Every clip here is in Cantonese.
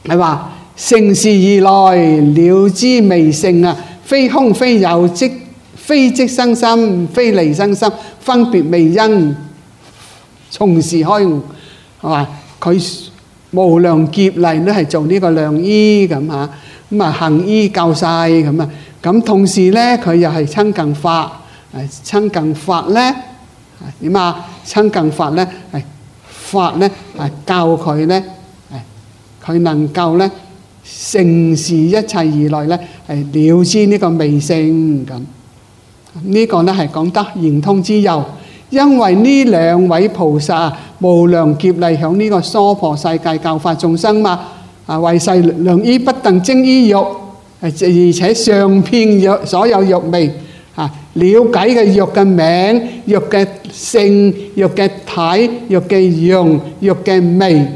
係話乘時而來，了知未成啊！非空非有，非即生心，非離生心，分別未因，從時開悟，係嘛？佢無量劫嚟都係做呢個良醫咁嚇，咁啊行醫救世咁啊，咁同時咧佢又係親近法，親近法咧點啊？親近法咧係法咧係教佢咧，佢能夠咧乘時一切而來咧係了知呢個未成咁。呢個咧係講得圓通之有，因為呢兩位菩薩無量劫嚟響呢個娑婆世界教化眾生嘛，為世良醫不但精醫藥，而且上遍藥所有藥味，了解嘅藥嘅名、藥嘅性、藥嘅體、藥嘅用、藥嘅味，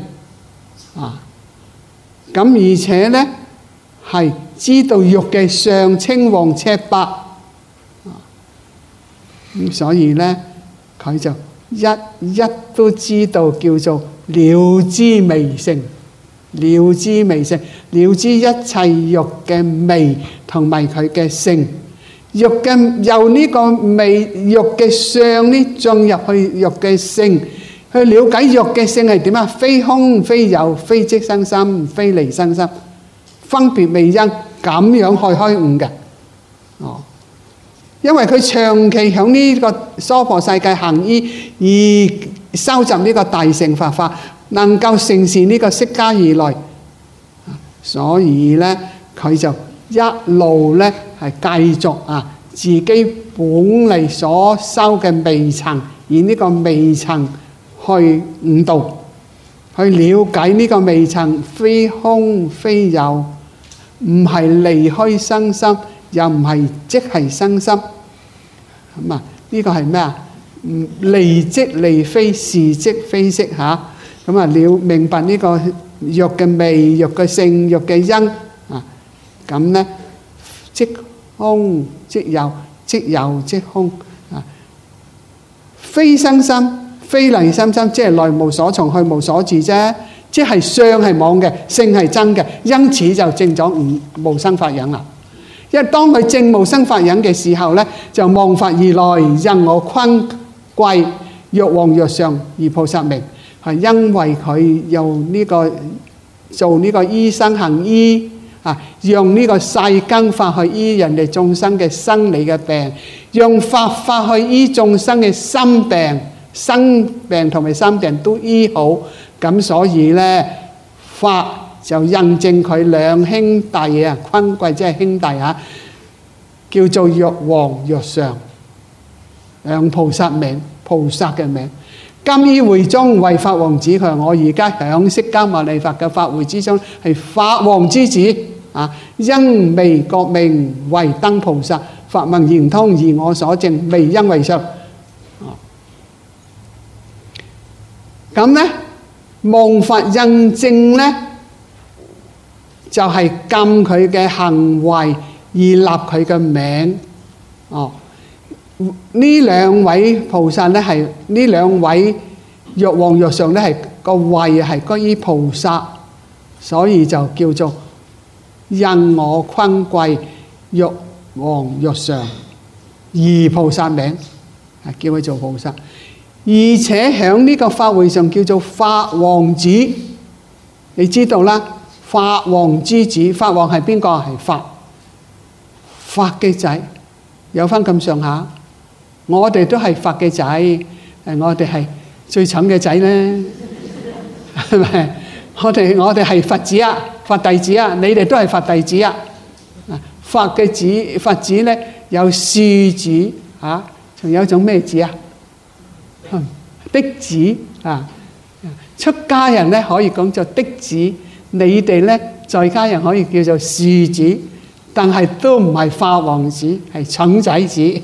咁而且咧係知道藥嘅相、青黃赤白。咁所以咧，佢就一都知道叫做了知未成，了知未成，了知一切藥嘅味同埋佢嘅性，藥嘅由呢個味藥嘅相呢進入去藥嘅性，去了解藥嘅性係點啊？非空非有，非即生心，非離生心，分別未因，咁樣去開悟嘅。因為佢長期喺呢個娑婆世界行醫，而收集呢個大乘佛法，能夠承事呢個釋迦而來，所以咧佢就一路咧係繼續自己本嚟所修嘅微塵，以呢個微塵去悟道，去了解呢個微塵非空非有，唔係離開生心，又唔係即係生心，咁呢個係咩啊？離即離非，是即非色嚇。咁了明白呢個藥嘅味、藥嘅性、藥嘅因咁咧即空即有，即有即空非生心，非離生心，即係來無所從，去無所住啫。即係相係妄嘅，性係真嘅，因此就證咗無生法忍啦。因為當佢證無生法忍嘅時候咧，就望法而來，任我坤貴，若王若上而菩薩名，係因為佢用呢個做呢個醫生行醫用呢個世間法去醫人哋眾生嘅生理嘅病，用法去醫眾生嘅心病、生病同埋心病都醫好，咁所以咧法就印證佢兩兄弟坤貴即係兄弟叫做若王若上，兩菩薩名，菩薩嘅名。今於會中為法王子，佢話我而家響釋迦牟尼佛嘅法會之中係法王之子因未覺名為登菩薩，法文圓通而我所證，未因為上。咁咧望法印證咧就係禁佢嘅行為而立佢嘅名。呢兩位菩薩咧係呢兩位若王若上咧係個位係歸於菩薩，所以就叫做印我坤貴若王若上而菩薩名，叫佢做菩薩，而且喺呢個法會上叫做法王子。你知道啦，法王之子，法王係邊個？係法嘅仔，有翻咁上下。我哋都係法嘅仔，我哋係最慘嘅仔咧，係咪？我哋係佛子佛弟子你哋都係佛弟子法嘅子，佛子咧有庶子仲有一種咩子嫡子出家人咧可以講做嫡子，你哋咧在家人可以叫做庶子，但係都唔係法王子，係蠢仔子。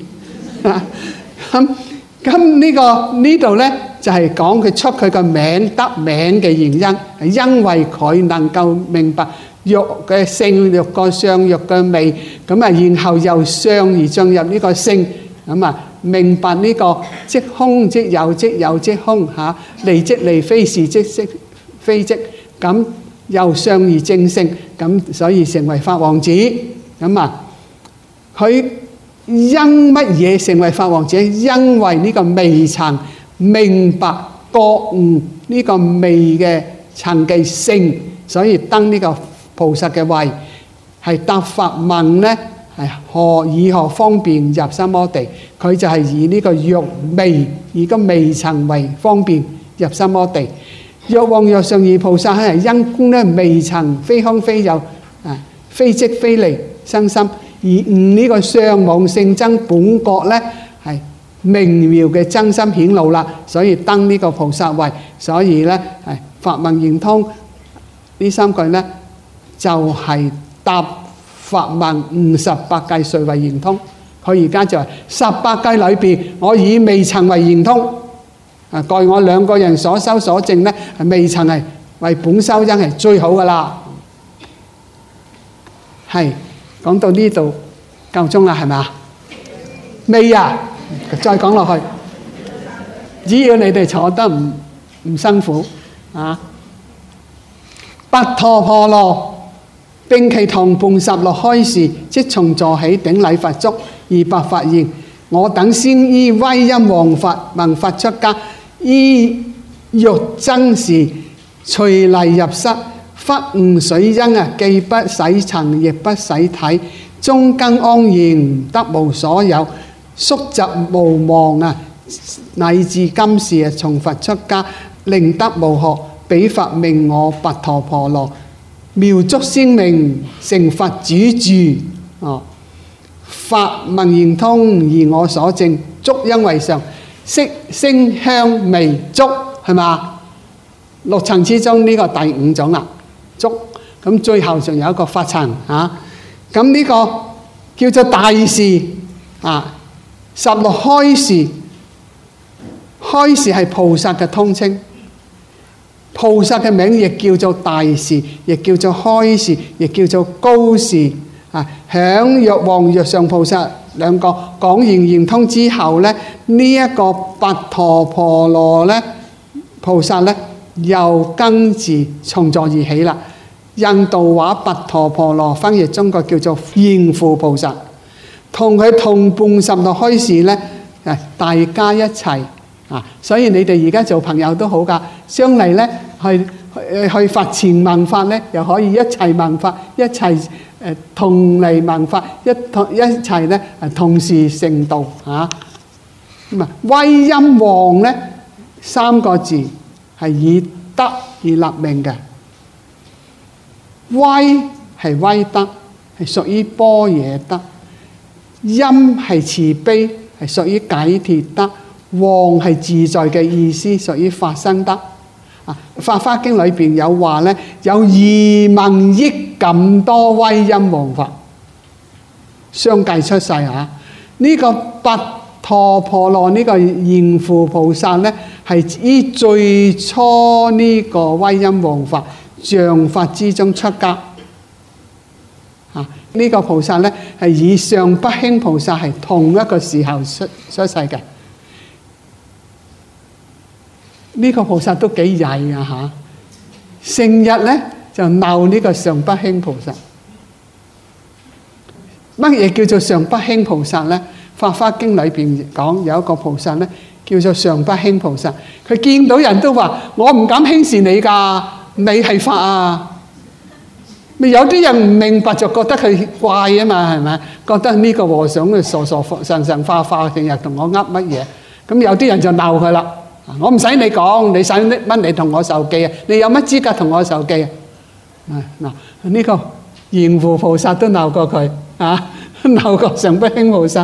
咁呢度咧就係講佢出佢個名得名嘅原因，係因為佢能夠明白藥嘅性、藥個相、藥嘅味，咁然後由相而進入呢個性，咁明白呢個即空即有，即有即空離即離非，是即非即，咁又相而正性，咁所以成為法王子。咁啊，佢因乜嘢成為法王子？因為呢個未曾明白覺悟呢個未嘅曾嘅性，所以登呢個菩薩嘅位，係答法問呢，係以何方便入三摩地？佢就係以呢個若未，以個未曾為方便入三摩地。若往若上二菩薩係因觀咧未曾非空非有非即非離生心，而悟呢個相妄性真本覺咧係明妙嘅真心顯露啦，所以登呢個菩薩位。所以咧係法問圓通呢三句咧就係答法問58計誰為圓通。佢而家就係18計裏邊，我以未曾為圓通。蓋我兩個人所修所證咧，未曾係為本修因係最好噶啦。係講到呢度夠鐘啦，係咪啊？未啊，再講落去。只要你哋坐得唔辛苦啊！跋陀婆羅並其同伴十六開示，即從座起頂禮佛足，而白法言：我等先依威音王法聞法出家，依欲增時隨禮入室，忽悟水因啊，既不洗塵亦不洗體，中根安然得無所有，宿疾無忘啊，乃至今時啊，從佛出家，令得無學，彼法命我跋陀婆羅，妙足鮮明，成佛主住。法問圓通，而我所證，足因為上，色聲香味觸，係嘛？6層之中呢個第5種啦，觸。咁最後仲有一個法層啊。咁呢個叫做大事啊，16開示。開示係菩薩嘅通稱，菩薩嘅名亦叫做大事，亦叫做開示，亦叫做高示。響若王若上菩薩兩個講完圓通之後咧，呢一個跋陀婆羅咧菩薩咧又跟住從座而起啦。印度話跋陀婆羅翻譯中國叫做現父菩薩，同佢同伴16開示咧，大家一齊所以你哋而家做朋友都好噶，相嚟咧去佛前聞法咧，又可以一齊聞法，一齊同嚟聞法，一齊咧同時成道嚇。咁啊，威音王咧3個字係以德而立名嘅。威係威德，係屬於般若德；音係慈悲，係屬於解脫德；王係自在嘅意思，屬於法身德。法華經裏邊有話咧，有2萬億咁多威音王法相繼出世嚇。呢個跋陀婆羅呢個現父菩薩咧，係於最初呢個威音王法像法之中出家。呢個菩薩咧係以上不輕菩薩係同一個時候出世嘅。呢個菩薩都幾曳啊嚇！成日咧就鬧呢個上不輕菩薩。乜嘢叫做上不輕菩薩咧？《法華經》裏邊講有一個菩薩咧叫做上不輕菩薩，佢見到人都話：我唔敢輕視你㗎，你係法啊！咪有啲人唔明白就覺得佢怪啊嘛，係咪？覺得呢個和尚傻傻神神化化，成日同我乜嘢？咁有啲人就鬧佢啦。我唔使你講，你使乜你同我受記啊？你有乜資格同我受記啊？嗱，呢個現父菩薩都鬧過佢啊，鬧過上不輕菩薩。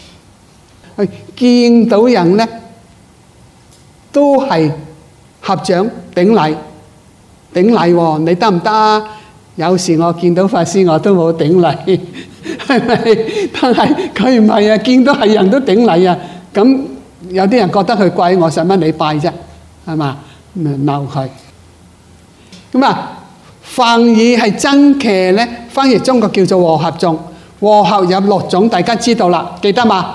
見到人咧都係合掌頂禮喎，你得唔得啊？有時我見到法師我都冇頂禮，係咪？但係佢唔係啊，見到係人都頂禮啊，咁。有啲人覺得佢貴，我使乜你拜啫？係嘛？咪鬧佢。咁啊，梵語係真騎咧，翻譯中國叫做和合眾。和合有6種，大家知道啦，記得嘛？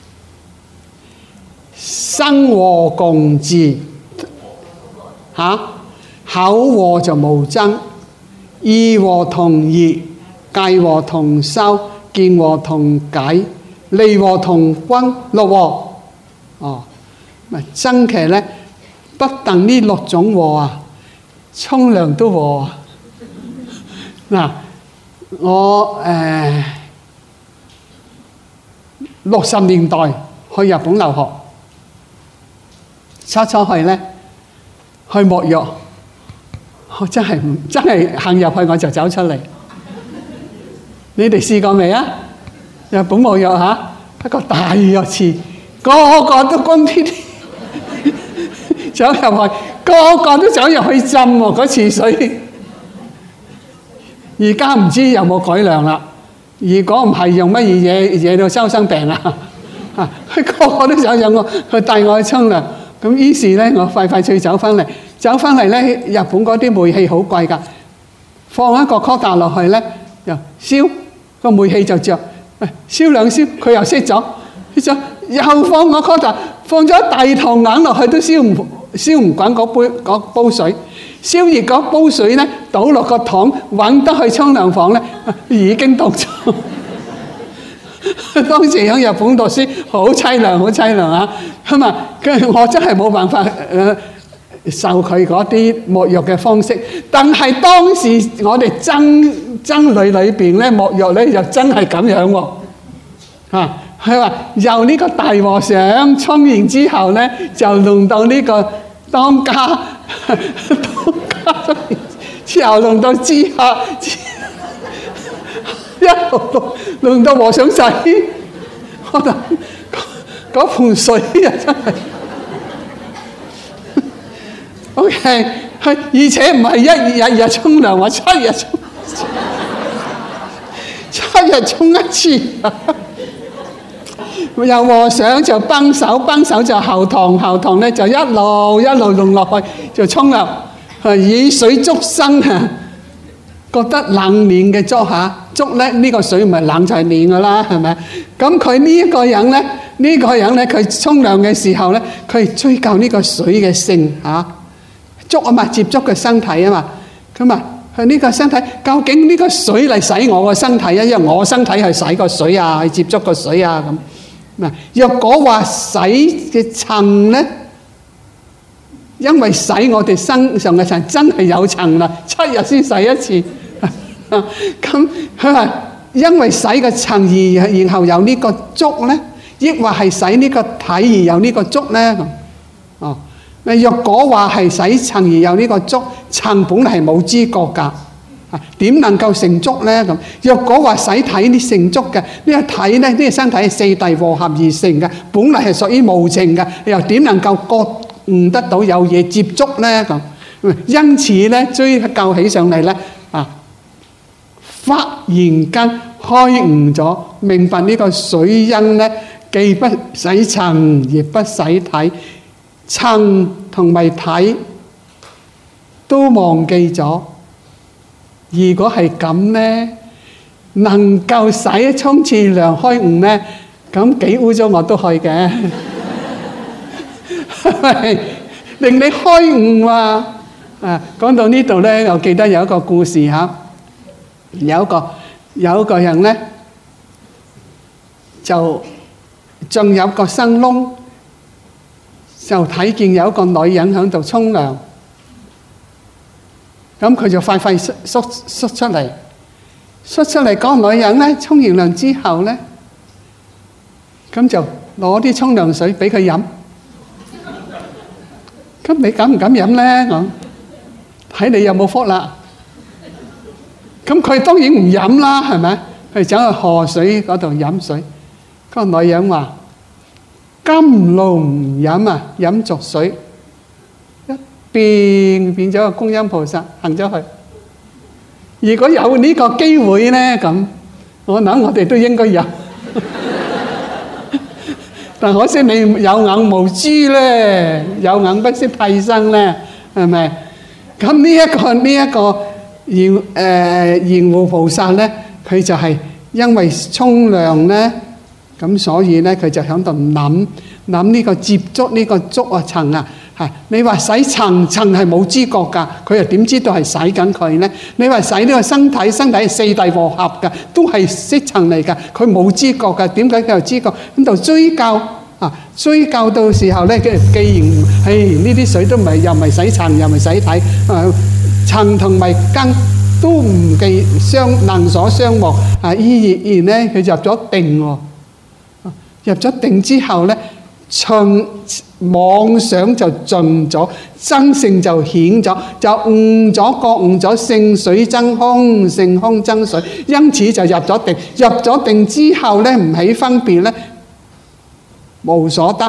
生和共治嚇，口和就無爭， 義和同義，戒和同修，見和同解，利和同均，六和。咪真嘅咧，不但呢六種和啊，沖涼都和啊。嗱，我60年代去日本留學，初去咧去沐浴，我真係行入去我就走出嚟。你哋試過未啊？日本沐浴嚇，一個大浴池，個個都光貼貼走入去，個個都走入去浸喎嗰池水。而家唔知有冇改良啦。如果唔係用乜嘢惹到周身病啊？佢個個都想我，佢帶我去沖涼。咁於是咧，我快脆走翻嚟。走翻嚟咧，日本嗰啲煤氣好貴㗎，放一個 quarter 落去咧，又燒個煤氣就着，燒兩燒佢又熄咗，又放個 quarter，放咗大頭硬落去都燒唔滾嗰煲水。燒熱嗰煲水咧，倒落個桶，揾得去沖涼房咧，已經凍咗。當時喺日本讀書，好凄涼啊！咁啊，我真係冇辦法受佢嗰啲沐浴嘅方式。但係當時我哋僧侶裏邊咧，沐浴咧就真係咁樣喎。佢話由呢個大和尚沖完之後咧，就輪到呢個當家之後輪到之下，一路輪到和尚洗，我覺得嗰盆水啊真係 OK， 而且唔係一日沖涼，我7日沖一次。有和尚就幫手就後堂咧就一路弄落去就沖涼，以水觸身啊，覺得冷暖嘅觸下觸咧呢個水唔係冷就係暖噶啦，係咪？咁佢呢一個人咧佢沖涼嘅時候咧，佢追究呢個水嘅性觸啊嘛，接觸嘅身體啊嘛，咁啊佢呢個身體究竟呢個水嚟洗我個身體啊，因為我身體係洗個水啊，去接觸個水啊咁。嗱，若果話洗嘅塵咧，因為洗我哋身上嘅塵真係有塵啦，7日先洗一次。咁佢話因為洗個塵而然後有呢個觸咧，抑或係洗呢個體而有呢個觸咧？若果話係洗塵而有呢個觸，塵本係冇知覺㗎。點能夠成觸咧？咁若果話洗體啲成觸嘅呢個體咧，呢個身體係四諦和合而成嘅，本嚟係屬於無情嘅，又點能夠覺悟得到有嘢接觸咧？咁因此咧，追究起上嚟咧，忽然間開悟咗，明白呢個水因咧，既不洗塵，亦不洗體，塵同埋體都忘記咗。如果係咁咧，能夠洗沖次涼開悟咧，咁幾污糟我都去嘅，令你開悟啊！講到呢度咧，我記得有一個故事嚇，有一個人咧，就仲有個生窿，就睇見有一個女人喺度沖涼。咁佢就快縮出嚟，嗰個女人咧沖完涼之後咧，咁就攞啲沖涼水俾佢飲。咁你敢唔敢飲咧？我睇你有冇福啦。咁佢當然唔飲啦，係咪？佢走去河水嗰度飲水。嗰個女人話：甘露唔飲啊，飲濁水。變咗個觀音菩薩行咗去。如果有呢個機會咧，咁我諗我哋都應該有。但可惜你有眼無珠咧，有眼不識替身咧，係咪？咁呢一個現護菩薩咧，佢就係因為沖涼咧，咁所以咧佢就喺度諗呢個接觸呢個觸啊塵啊。 嚇！你話洗層係冇知覺㗎，佢又點知道係洗緊佢呢？你話洗呢個身體係四大和合㗎，都係色層嚟㗎，佢冇知覺㗎，點解佢又知覺？咁就追究啊！追究到時候呢，既然呢啲水都唔係又唔係洗層又唔係洗體，層同埋根都唔能所相忘啊！依然呢，佢入咗定喎，入咗定之後呢，妄想就盡咗，真性就顯咗，就悟咗覺悟咗性水真空，性空真水，因此就入咗定。入咗定之後呢，唔起分別呢，無所得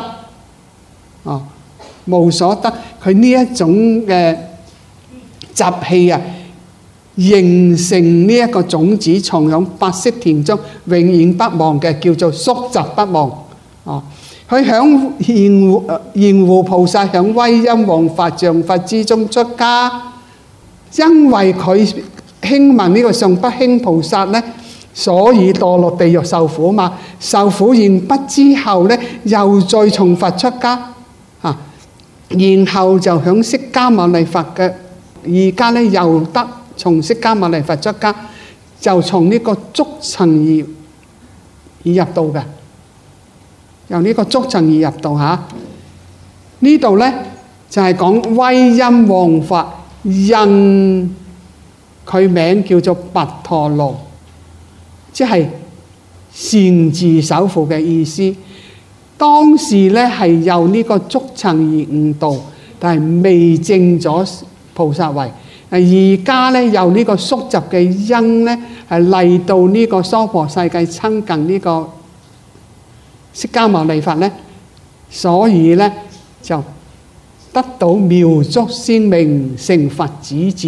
無所得。佢呢一種嘅習氣啊，形成呢一個種子，藏響白色田中，永遠不忘嘅，叫做宿集不忘。佢響現護菩薩響威音王法像法之中出家，因為佢輕聞呢個上不輕菩薩呢，所以墮落地獄受苦嘛。受苦完畢之後呢，又再從佛出家然後就響釋迦牟尼佛嘅，而家呢又得從釋迦牟尼佛出家，就從呢個觸層而入道嘅。由呢個觸層而入道嚇，呢度呢就係講威音王法，印佢名叫做跋陀羅，即係善自守護嘅意思。當時呢係由呢個觸層而悟道，但係未證咗菩薩位。而家呢由呢個宿集嘅因呢，係嚟到呢個娑婆世界親近呢個釋迦牟尼佛呢，所以呢就得到妙足鮮明成佛子智。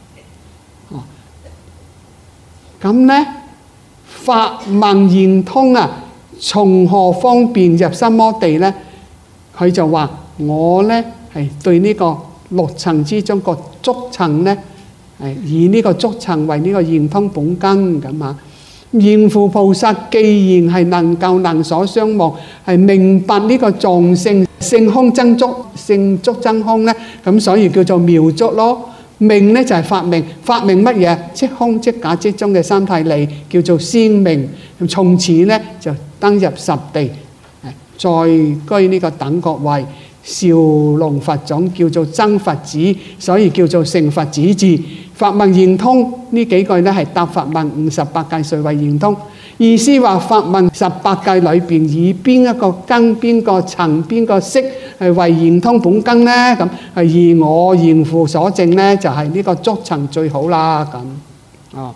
咁呢法文言通啊，從何方便入三摩地呢？佢就話我呢係對呢個六層之中個觸層呢，以呢個觸層為呢個圓通本根咁啊。現護菩薩既然係能所相忘，係明白呢個藏性性空真觸，性觸真空呢，咁所以叫做妙觸咯。明呢就係法明，法明乜嘢？即空即假即中嘅三諦理，叫做鮮明。從此呢就登入十地，再居呢個等覺位，少龍佛種，叫做真佛子，所以叫做成佛子智。法文言通呢幾句呢係答法文58戒誰為言通，意思話法文18戒裏邊以邊一個根、邊個層、邊個色係為言通本根呢？咁而我現護所證呢，就係呢個觸層最好啦。咁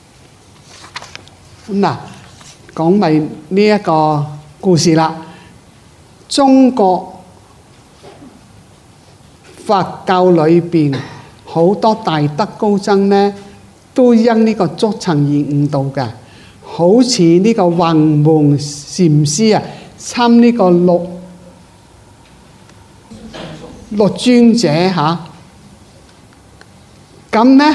嗱，講埋呢一個故事啦。中國佛教裏邊好多大德高僧呢，都因呢個觸層而悟道嘅。好似呢個雲門禪師啊，參呢個六尊者嚇，咁呢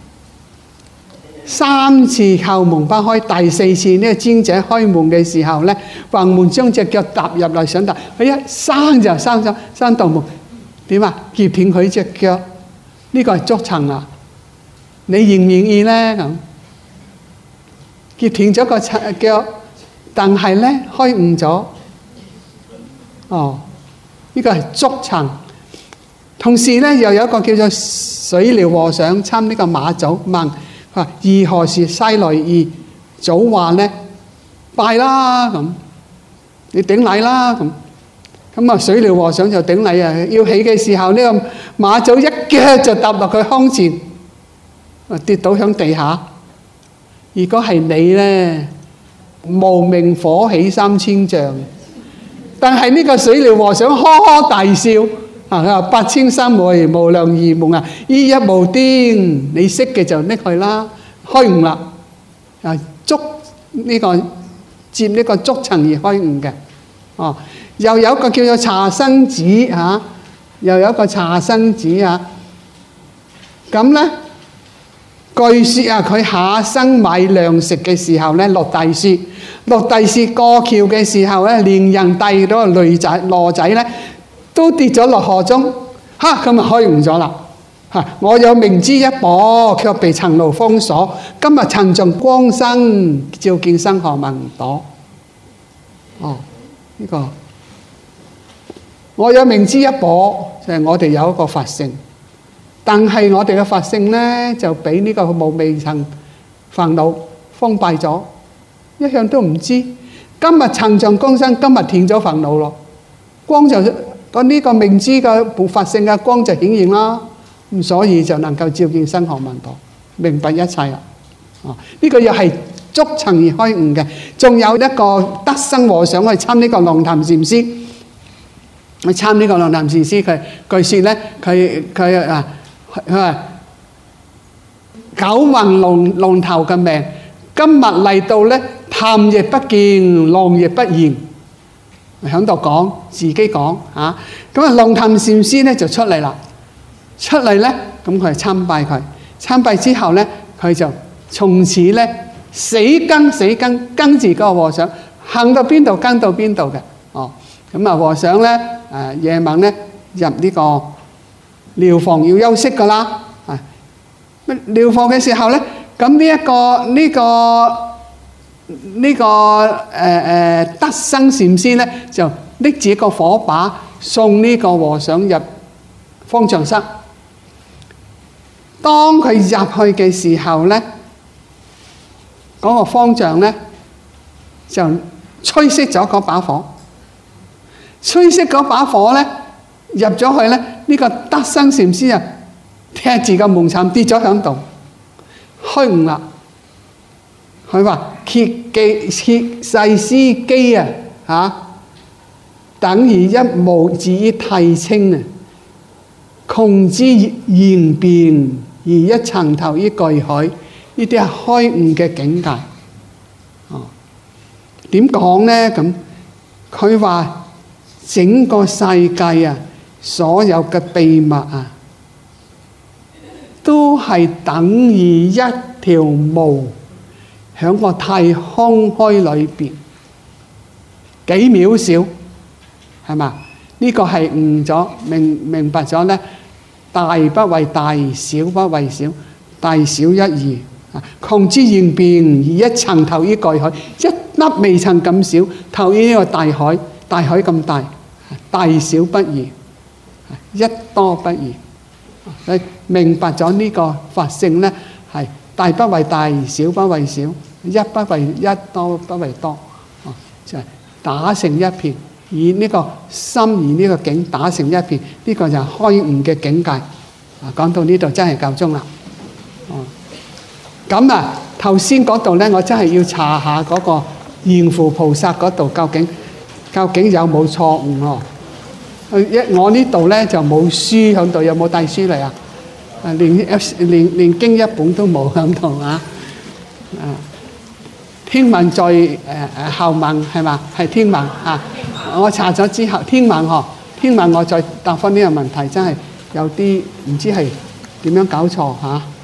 3次後門不開，第4次呢個尊者開門嘅時候呢，雲門將隻腳踏入嚟想踏，佢一閂就閂道門，點啊？截斷佢隻腳，呢個係觸層啊！你願唔願意呢？咁截斷咗個腳，但係呢開悟咗。呢個係觸層。同時呢，又有一個叫做水療和尚參呢個馬祖問：話如何是西來意？祖話呢，拜啦咁，你頂禮啦咁。咁啊，水療和尚就頂禮啊！要起嘅時候，呢個馬祖一腳就踏落佢胸前，跌倒響地下。如果係你呢，無名火起3000丈。但係呢個水療和尚呵呵大笑，佢話8000三昧無量義夢啊，依一無顛。你識嘅就拎去啦，開悟啦。捉呢個接呢個觸層而開悟嘅。又有一個叫做茶生子嚇，又有一個茶生子啊。咁呢，據説啊，佢下生買糧食嘅時候呢，落大雪過橋嘅時候呢，連人帶咗個騾仔呢， 都跌咗落河中，咁咪開悟咗啦。我有明知一寶，卻被塵勞封鎖。今日曾像光生，照見生河文朵。呢個我有明知一寶，就係我哋有一個法性，但係我哋嘅法性呢，就俾呢個無明塵煩惱封閉咗，一向都唔知。今日曾像光生，今日斷咗煩惱咯，光就呢個明知嘅法性嘅光就顯現啦。咁所以就能夠照見生河文朵，明白一切啦。呢個又係逐層而開悟嘅。仲有一個德生和尚去參呢個龍潭禪師，去參呢個龍潭禪師，佢據說咧，佢話九雲龍頭嘅命，今日嚟到咧，潭亦不見，浪亦不現，喺度講自己講啊。咁龍潭禪師咧就出嚟啦。出嚟咧，咁佢係參拜佢，參拜之後咧，佢就從此咧死跟跟住嗰個和尚，行到邊度跟到邊度嘅。咁啊和尚咧夜晚咧入呢個寮房要休息噶啦。寮房嘅時候咧，咁呢個德生禪師咧就拎住個火把送呢個和尚入方丈室。當佢入去嘅時候咧，嗰個方丈咧就吹熄咗嗰把火，吹熄嗰把火咧入咗去咧，呢個德生禪師啊踢住個門檻跌咗響度，開悟啦。佢話歇世思機啊，等於一無至於太清啊，窮之言辯而一層頭於巨海，呢啲係開悟嘅境界。點講呢？咁佢話整個世界啊，所有嘅秘密啊，都係等於一條毛喺個太空虛裏邊，幾渺小，係嘛？呢個係悟咗，明白咗咧。大不為大，小不為小，大小一義。窮之言辯而一層投於巨海，一粒微塵咁少，投於呢個大海，大海咁大，大小不異，一多不異。你明白咗呢個法性咧，係大不為大，小不為小，一不為一，多不為多，就係打成一片。以呢個心而呢個境打成一片，呢個就係開悟嘅境界。講到呢度真係夠鐘啦。咁頭先嗰度咧，我真係要查下嗰個現扶菩薩嗰度究竟有冇錯誤喎？我呢度咧就冇書喺度，有冇帶書嚟啊？連經一本都冇喺度啊！天文在後文係嘛？係天文嚇。我查咗之後，天文我再答翻呢個問題，真係有啲唔知係點樣搞錯嚇。